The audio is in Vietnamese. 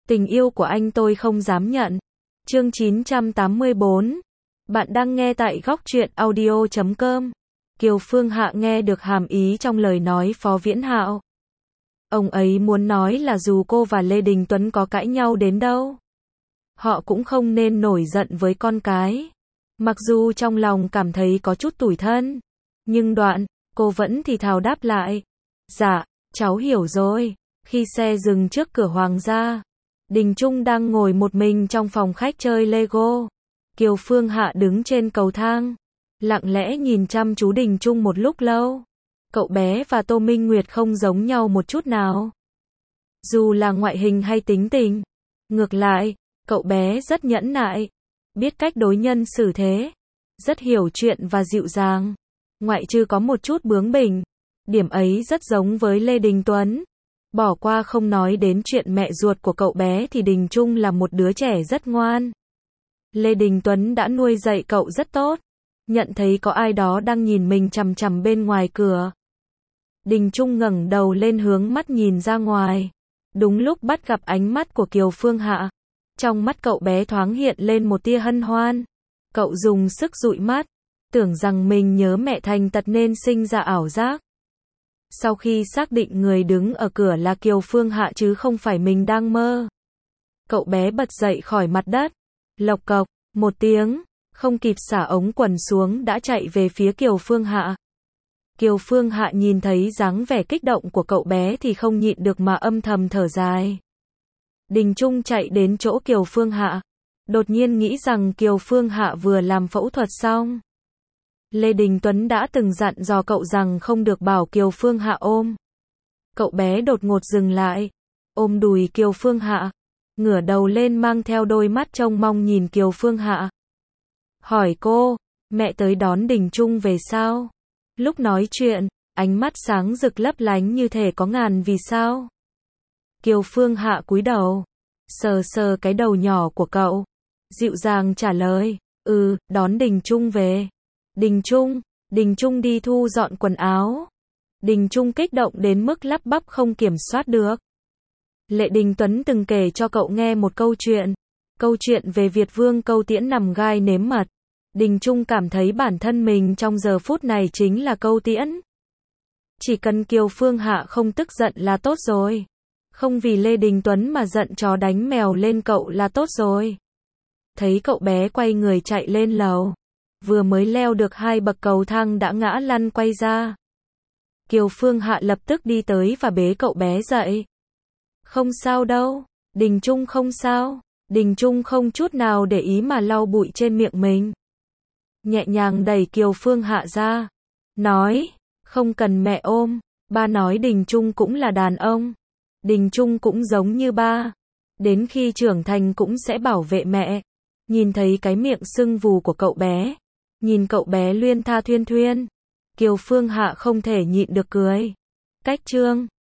Tình yêu của anh tôi không dám nhận. Chương 984. Bạn đang nghe tại góc truyện audio.com. Kiều Phương Hạ nghe được hàm ý trong lời nói Phó Viễn Hạo. Ông ấy muốn nói là dù cô và Lê Đình Tuấn có cãi nhau đến đâu, họ cũng không nên nổi giận với con cái. Mặc dù trong lòng cảm thấy có chút tủi thân, nhưng đoạn, cô vẫn thì thào đáp lại. Dạ, cháu hiểu rồi. Khi xe dừng trước cửa Hoàng gia, Đình Trung đang ngồi một mình trong phòng khách chơi Lego. Kiều Phương Hạ đứng trên cầu thang, lặng lẽ nhìn chăm chú Đình Trung một lúc lâu. Cậu bé và Tô Minh Nguyệt không giống nhau một chút nào. Dù là ngoại hình hay tính tình. Ngược lại, cậu bé rất nhẫn nại, biết cách đối nhân xử thế, rất hiểu chuyện và dịu dàng. Ngoại trừ có một chút bướng bỉnh, điểm ấy rất giống với Lê Đình Tuấn. Bỏ qua không nói đến chuyện mẹ ruột của cậu bé thì Đình Trung là một đứa trẻ rất ngoan. Lê Đình Tuấn đã nuôi dạy cậu rất tốt. Nhận thấy có ai đó đang nhìn mình chằm chằm bên ngoài cửa, Đình Trung ngẩng đầu lên hướng mắt nhìn ra ngoài. Đúng lúc bắt gặp ánh mắt của Kiều Phương Hạ, trong mắt cậu bé thoáng hiện lên một tia hân hoan. Cậu dùng sức dụi mắt, tưởng rằng mình nhớ mẹ thành tật nên sinh ra ảo giác. Sau khi xác định người đứng ở cửa là Kiều Phương Hạ chứ không phải mình đang mơ, cậu bé bật dậy khỏi mặt đất. Lộc cộc, một tiếng, không kịp xả ống quần xuống đã chạy về phía Kiều Phương Hạ. Kiều Phương Hạ nhìn thấy dáng vẻ kích động của cậu bé thì không nhịn được mà âm thầm thở dài. Đình Trung chạy đến chỗ Kiều Phương Hạ, đột nhiên nghĩ rằng Kiều Phương Hạ vừa làm phẫu thuật xong. Lê Đình Tuấn đã từng dặn dò cậu rằng không được bảo Kiều Phương Hạ ôm. Cậu bé đột ngột dừng lại, ôm đùi Kiều Phương Hạ, ngửa đầu lên mang theo đôi mắt trông mong nhìn Kiều Phương Hạ. Hỏi cô, mẹ tới đón Đình Trung về sao? Lúc nói chuyện, ánh mắt sáng rực lấp lánh như thể có ngàn vì sao. Kiều Phương Hạ cúi đầu, sờ sờ cái đầu nhỏ của cậu, dịu dàng trả lời, đón Đình Trung về. Đình Trung đi thu dọn quần áo. Đình Trung kích động đến mức lắp bắp không kiểm soát được. Lê Đình Tuấn từng kể cho cậu nghe một câu chuyện về Việt Vương Câu Tiễn nằm gai nếm mật. Đình Trung cảm thấy bản thân mình trong giờ phút này chính là Câu Tiễn. Chỉ cần Kiều Phương Hạ không tức giận là tốt rồi. Không vì Lê Đình Tuấn mà giận chó đánh mèo lên cậu là tốt rồi. Thấy cậu bé quay người chạy lên lầu, vừa mới leo được 2 bậc cầu thang đã ngã lăn quay ra. Kiều Phương Hạ lập tức đi tới và bế cậu bé dậy. Không sao đâu, Đình Trung không sao. Đình Trung không chút nào để ý mà lau bụi trên miệng mình. Nhẹ nhàng đẩy Kiều Phương Hạ ra, nói, không cần mẹ ôm, ba nói Đình Trung cũng là đàn ông. Đình Trung cũng giống như ba, đến khi trưởng thành cũng sẽ bảo vệ mẹ. Nhìn thấy cái miệng sưng vù của cậu bé, nhìn cậu bé luyên tha thuyên thuyên, Kiều Phương Hạ không thể nhịn được cười. Cách chương